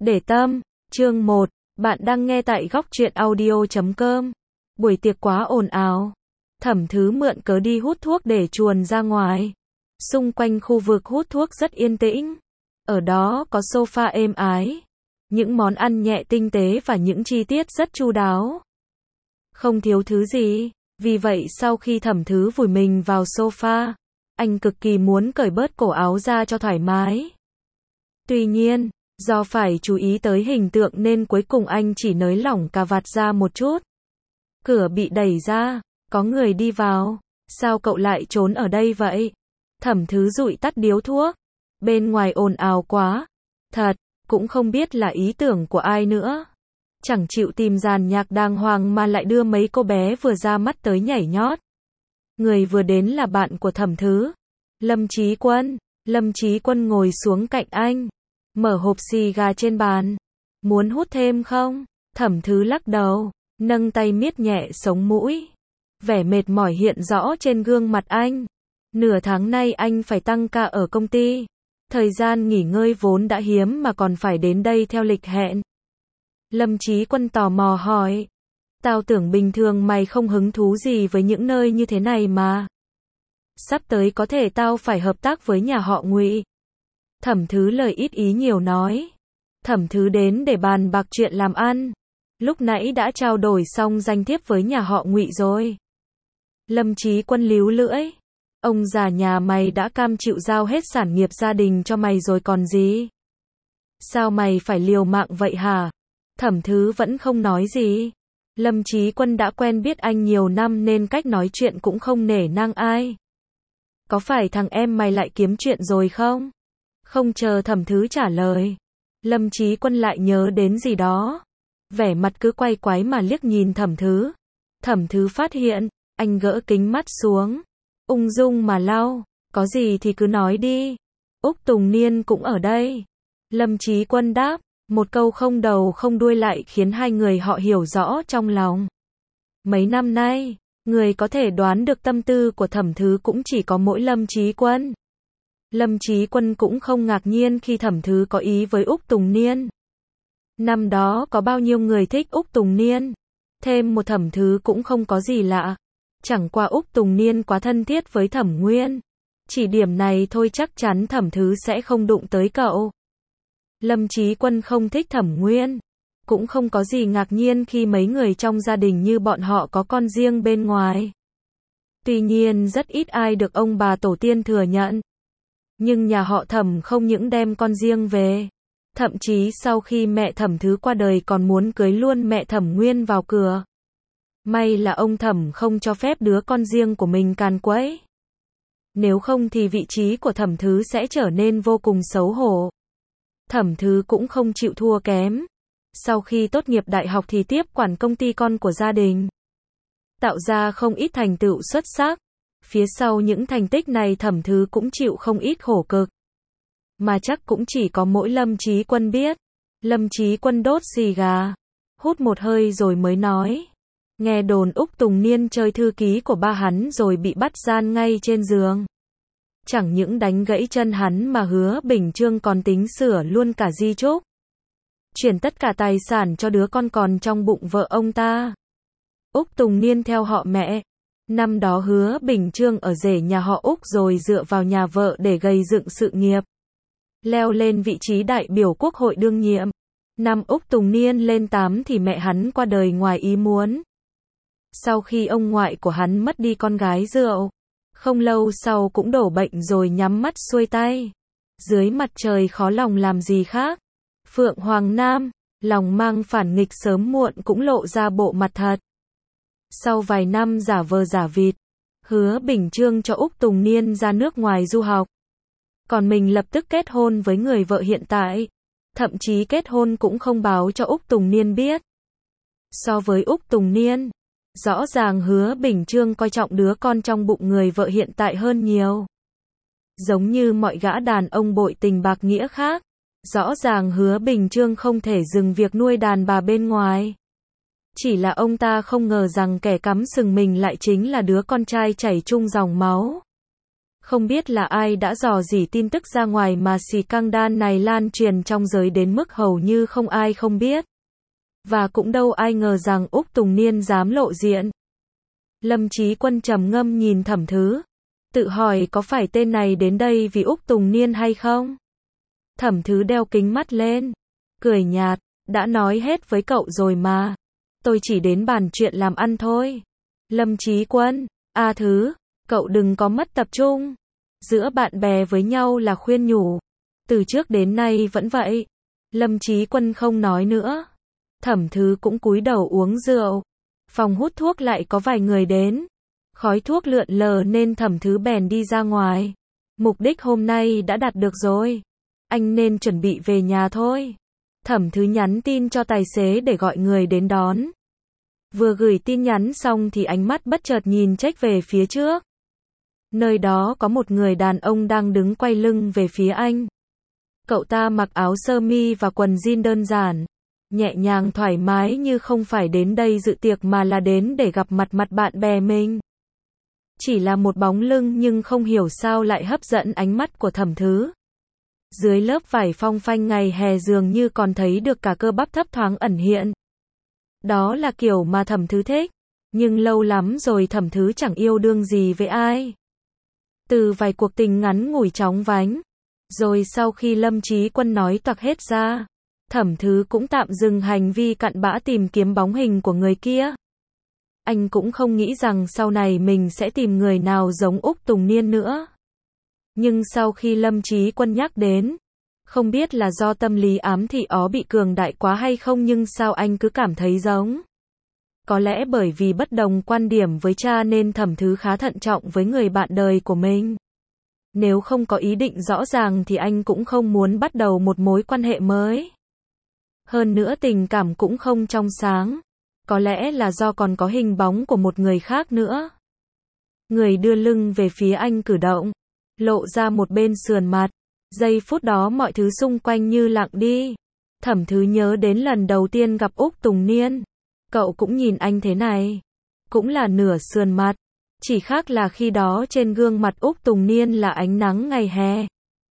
Để tâm, chương 1, bạn đang nghe tại góc truyện audio.com. Buổi tiệc quá ồn ào. Thẩm Thứ mượn cớ đi hút thuốc để chuồn ra ngoài. Xung quanh khu vực hút thuốc rất yên tĩnh. Ở đó có sofa êm ái, những món ăn nhẹ tinh tế và những chi tiết rất chu đáo. Không thiếu thứ gì, vì vậy sau khi Thẩm Thứ vùi mình vào sofa, anh cực kỳ muốn cởi bớt cổ áo ra cho thoải mái. Tuy nhiên, do phải chú ý tới hình tượng nên cuối cùng anh chỉ nới lỏng cà vạt ra một chút. Cửa bị đẩy ra, có người đi vào. Sao cậu lại trốn ở đây vậy? Thẩm Thứ dụi tắt điếu thuốc. Bên ngoài ồn ào quá. Thật, cũng không biết là ý tưởng của ai nữa. Chẳng chịu tìm dàn nhạc đàng hoàng mà lại đưa mấy cô bé vừa ra mắt tới nhảy nhót. Người vừa đến là bạn của Thẩm Thứ, Lâm Chí Quân. Lâm Chí Quân ngồi xuống cạnh anh, mở hộp xì gà trên bàn. Muốn hút thêm không? Thẩm Thứ lắc đầu, nâng tay miết nhẹ sống mũi. Vẻ mệt mỏi hiện rõ trên gương mặt anh. Nửa tháng nay anh phải tăng ca ở công ty. Thời gian nghỉ ngơi vốn đã hiếm mà còn phải đến đây theo lịch hẹn. Lâm Chí Quân tò mò hỏi. Tao tưởng bình thường mày không hứng thú gì với những nơi như thế này mà. Sắp tới có thể tao phải hợp tác với nhà họ Ngụy. Thẩm Thứ lời ít ý nhiều nói. Thẩm Thứ đến để bàn bạc chuyện làm ăn. Lúc nãy đã trao đổi xong danh thiếp với nhà họ Ngụy rồi. Lâm Chí Quân líu lưỡi. Ông già nhà mày đã cam chịu giao hết sản nghiệp gia đình cho mày rồi còn gì. Sao mày phải liều mạng vậy hả? Thẩm Thứ vẫn không nói gì. Lâm Chí Quân đã quen biết anh nhiều năm nên cách nói chuyện cũng không nể nang ai. Có phải thằng em mày lại kiếm chuyện rồi không? Không chờ Thẩm Thứ trả lời, Lâm Chí Quân lại nhớ đến gì đó. Vẻ mặt cứ quay quái mà liếc nhìn Thẩm Thứ. Thẩm Thứ phát hiện, anh gỡ kính mắt xuống, ung dung mà lau. Có gì thì cứ nói đi. Úc Tùng Niên cũng ở đây. Lâm Chí Quân đáp, một câu không đầu không đuôi lại khiến hai người họ hiểu rõ trong lòng. Mấy năm nay, người có thể đoán được tâm tư của Thẩm Thứ cũng chỉ có mỗi Lâm Chí Quân. Lâm Chí Quân cũng không ngạc nhiên khi Thẩm Thứ có ý với Úc Tùng Niên. Năm đó có bao nhiêu người thích Úc Tùng Niên. Thêm một Thẩm Thứ cũng không có gì lạ. Chẳng qua Úc Tùng Niên quá thân thiết với Thẩm Nguyên. Chỉ điểm này thôi chắc chắn Thẩm Thứ sẽ không đụng tới cậu. Lâm Chí Quân không thích Thẩm Nguyên. Cũng không có gì ngạc nhiên khi mấy người trong gia đình như bọn họ có con riêng bên ngoài. Tuy nhiên rất ít ai được ông bà tổ tiên thừa nhận. Nhưng nhà họ Thẩm không những đem con riêng về. Thậm chí sau khi mẹ Thẩm Thứ qua đời còn muốn cưới luôn mẹ Thẩm Nguyên vào cửa. May là ông Thẩm không cho phép đứa con riêng của mình càn quấy. Nếu không thì vị trí của Thẩm Thứ sẽ trở nên vô cùng xấu hổ. Thẩm Thứ cũng không chịu thua kém. Sau khi tốt nghiệp đại học thì tiếp quản công ty con của gia đình. Tạo ra không ít thành tựu xuất sắc. Phía sau những thành tích này Thẩm Thứ cũng chịu không ít khổ cực. Mà chắc cũng chỉ có mỗi Lâm Chí Quân biết. Lâm Chí Quân đốt xì gà, hút một hơi rồi mới nói. Nghe đồn Úc Tùng Niên chơi thư ký của ba hắn rồi bị bắt gian ngay trên giường. Chẳng những đánh gãy chân hắn mà Hứa Bình Trương còn tính sửa luôn cả di chúc. Chuyển tất cả tài sản cho đứa con còn trong bụng vợ ông ta. Úc Tùng Niên theo họ mẹ. Năm đó Hứa Bình Trương ở rể nhà họ Úc rồi dựa vào nhà vợ để gây dựng sự nghiệp. Leo lên vị trí đại biểu quốc hội đương nhiệm. Năm Úc Tùng Niên lên 8 thì mẹ hắn qua đời ngoài ý muốn. Sau khi ông ngoại của hắn mất đi con gái rượu, không lâu sau cũng đổ bệnh rồi nhắm mắt xuôi tay. Dưới mặt trời khó lòng làm gì khác. Phượng Hoàng Nam, lòng mang phản nghịch sớm muộn cũng lộ ra bộ mặt thật. Sau vài năm giả vờ giả vịt, Hứa Bình Trương cho Úc Tùng Niên ra nước ngoài du học. Còn mình lập tức kết hôn với người vợ hiện tại. Thậm chí kết hôn cũng không báo cho Úc Tùng Niên biết. So với Úc Tùng Niên, rõ ràng Hứa Bình Trương coi trọng đứa con trong bụng người vợ hiện tại hơn nhiều. Giống như mọi gã đàn ông bội tình bạc nghĩa khác, rõ ràng Hứa Bình Trương không thể dừng việc nuôi đàn bà bên ngoài. Chỉ là ông ta không ngờ rằng kẻ cắm sừng mình lại chính là đứa con trai chảy chung dòng máu. Không biết là ai đã dò dỉ tin tức ra ngoài mà scandal này lan truyền trong giới đến mức hầu như không ai không biết. Và cũng đâu ai ngờ rằng Úc Tùng Niên dám lộ diện. Lâm Chí Quân trầm ngâm nhìn Thẩm Thứ, tự hỏi có phải tên này đến đây vì Úc Tùng Niên hay không? Thẩm Thứ đeo kính mắt lên, cười nhạt, đã nói hết với cậu rồi mà. Tôi chỉ đến bàn chuyện làm ăn thôi. Lâm Chí Quân, Thứ, cậu đừng có mất tập trung. Giữa bạn bè với nhau là khuyên nhủ. Từ trước đến nay vẫn vậy. Lâm Chí Quân không nói nữa. Thẩm Thứ cũng cúi đầu uống rượu. Phòng hút thuốc lại có vài người đến. Khói thuốc lượn lờ nên Thẩm Thứ bèn đi ra ngoài. Mục đích hôm nay đã đạt được rồi. Anh nên chuẩn bị về nhà thôi. Thẩm Thứ nhắn tin cho tài xế để gọi người đến đón. Vừa gửi tin nhắn xong thì ánh mắt bất chợt nhìn chếch về phía trước. Nơi đó có một người đàn ông đang đứng quay lưng về phía anh. Cậu ta mặc áo sơ mi và quần jean đơn giản, nhẹ nhàng thoải mái như không phải đến đây dự tiệc mà là đến để gặp mặt bạn bè mình. Chỉ là một bóng lưng nhưng không hiểu sao lại hấp dẫn ánh mắt của Thẩm Thứ. Dưới lớp vải phong phanh ngày hè dường như còn thấy được cả cơ bắp thấp thoáng ẩn hiện. Đó là kiểu mà Thẩm Thứ thích, nhưng lâu lắm rồi Thẩm Thứ chẳng yêu đương gì với ai. Từ vài cuộc tình ngắn ngủi chóng vánh, rồi sau khi Lâm Chí Quân nói toạc hết ra, Thẩm Thứ cũng tạm dừng hành vi cặn bã tìm kiếm bóng hình của người kia. Anh cũng không nghĩ rằng sau này mình sẽ tìm người nào giống Úc Tùng Niên nữa. Nhưng sau khi Lâm Chí Quân nhắc đến, không biết là do tâm lý ám thị ó bị cường đại quá hay không nhưng sao anh cứ cảm thấy giống. Có lẽ bởi vì bất đồng quan điểm với cha nên Thẩm Thứ khá thận trọng với người bạn đời của mình. Nếu không có ý định rõ ràng thì anh cũng không muốn bắt đầu một mối quan hệ mới. Hơn nữa tình cảm cũng không trong sáng. Có lẽ là do còn có hình bóng của một người khác nữa. Người đưa lưng về phía anh cử động, lộ ra một bên sườn mặt. Giây phút đó mọi thứ xung quanh như lặng đi. Thẩm Thứ nhớ đến lần đầu tiên gặp Úc Tùng Niên. Cậu cũng nhìn anh thế này. Cũng là nửa sườn mặt. Chỉ khác là khi đó trên gương mặt Úc Tùng Niên là ánh nắng ngày hè.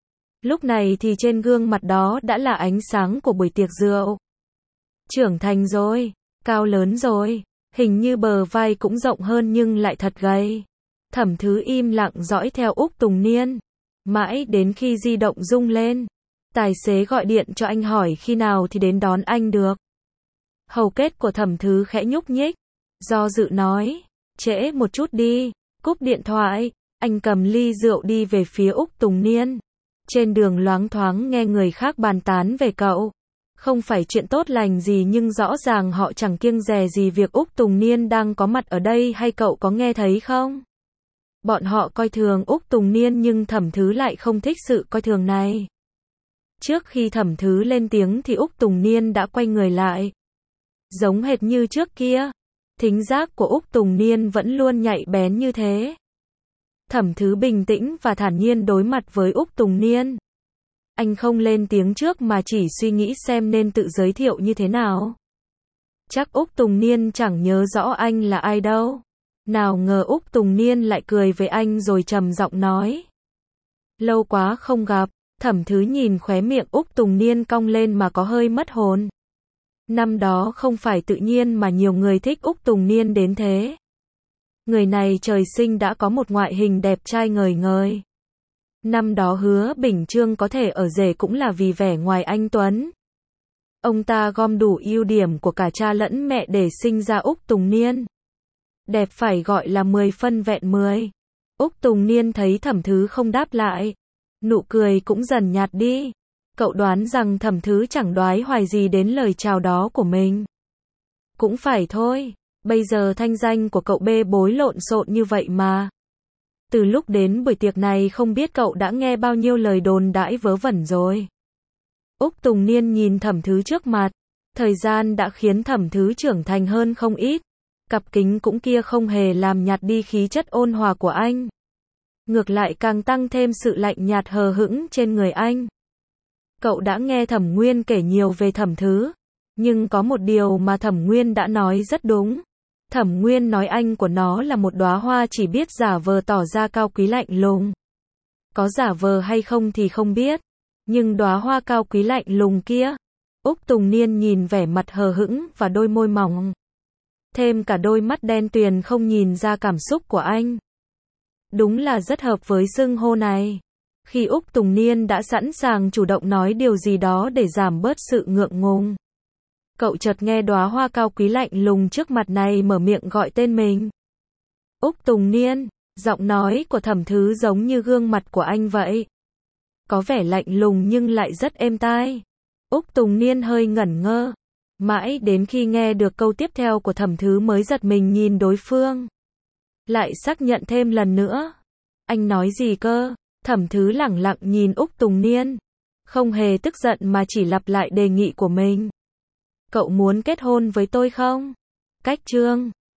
Lúc này thì trên gương mặt đó đã là ánh sáng của buổi tiệc rượu. Trưởng thành rồi, cao lớn rồi, hình như bờ vai cũng rộng hơn nhưng lại thật gầy. Thẩm Thứ im lặng dõi theo Úc Tùng Niên. Mãi đến khi di động rung lên, tài xế gọi điện cho anh hỏi khi nào thì đến đón anh được. Hầu kết của Thẩm Thứ khẽ nhúc nhích, do dự nói, trễ một chút đi. Cúp điện thoại, anh cầm ly rượu đi về phía Úc Tùng Niên. Trên đường loáng thoáng nghe người khác bàn tán về cậu. Không phải chuyện tốt lành gì nhưng rõ ràng họ chẳng kiêng dè gì việc Úc Tùng Niên đang có mặt ở đây hay cậu có nghe thấy không? Bọn họ coi thường Úc Tùng Niên nhưng Thẩm Thứ lại không thích sự coi thường này. Trước khi Thẩm Thứ lên tiếng thì Úc Tùng Niên đã quay người lại. Giống hệt như trước kia, thính giác của Úc Tùng Niên vẫn luôn nhạy bén như thế. Thẩm Thứ bình tĩnh và thản nhiên đối mặt với Úc Tùng Niên. Anh không lên tiếng trước mà chỉ suy nghĩ xem nên tự giới thiệu như thế nào. Chắc Úc Tùng Niên chẳng nhớ rõ anh là ai đâu. Nào ngờ Úc Tùng Niên lại cười với anh rồi trầm giọng nói. Lâu quá không gặp. Thẩm Thứ nhìn khóe miệng Úc Tùng Niên cong lên mà có hơi mất hồn. Năm đó không phải tự nhiên mà nhiều người thích Úc Tùng Niên đến thế. Người này trời sinh đã có một ngoại hình đẹp trai ngời ngời. Năm đó Hứa Bình Trương có thể ở rể cũng là vì vẻ ngoài anh tuấn. Ông ta gom đủ ưu điểm của cả cha lẫn mẹ để sinh ra Úc Tùng Niên. Đẹp phải gọi là 10 phân vẹn 10. Úc Tùng Niên thấy Thẩm Thứ không đáp lại. Nụ cười cũng dần nhạt đi. Cậu đoán rằng Thẩm Thứ chẳng đoái hoài gì đến lời chào đó của mình. Cũng phải thôi. Bây giờ thanh danh của cậu bê bối lộn xộn như vậy mà. Từ lúc đến buổi tiệc này không biết cậu đã nghe bao nhiêu lời đồn đãi vớ vẩn rồi. Úc Tùng Niên nhìn Thẩm Thứ trước mặt. Thời gian đã khiến Thẩm Thứ trưởng thành hơn không ít. Cặp kính cũng kia không hề làm nhạt đi khí chất ôn hòa của anh. Ngược lại càng tăng thêm sự lạnh nhạt hờ hững trên người anh. Cậu đã nghe Thẩm Nguyên kể nhiều về Thẩm Thứ. Nhưng có một điều mà Thẩm Nguyên đã nói rất đúng. Thẩm Nguyên nói anh của nó là một đóa hoa chỉ biết giả vờ tỏ ra cao quý lạnh lùng. Có giả vờ hay không thì không biết. Nhưng đóa hoa cao quý lạnh lùng kia. Úc Tùng Niên nhìn vẻ mặt hờ hững và đôi môi mỏng. Thêm cả đôi mắt đen tuyền không nhìn ra cảm xúc của anh. Đúng là rất hợp với xưng hô này. Khi Úc Tùng Niên đã sẵn sàng chủ động nói điều gì đó để giảm bớt sự ngượng ngùng. Cậu chợt nghe đóa hoa cao quý lạnh lùng trước mặt này mở miệng gọi tên mình. Úc Tùng Niên, giọng nói của Thẩm Thứ giống như gương mặt của anh vậy. Có vẻ lạnh lùng nhưng lại rất êm tai. Úc Tùng Niên hơi ngẩn ngơ. Mãi đến khi nghe được câu tiếp theo của Thẩm Thứ mới giật mình nhìn đối phương. Lại xác nhận thêm lần nữa. Anh nói gì cơ? Thẩm Thứ lẳng lặng nhìn Úc Tùng Niên. Không hề tức giận mà chỉ lặp lại đề nghị của mình. Cậu muốn kết hôn với tôi không? Cách chương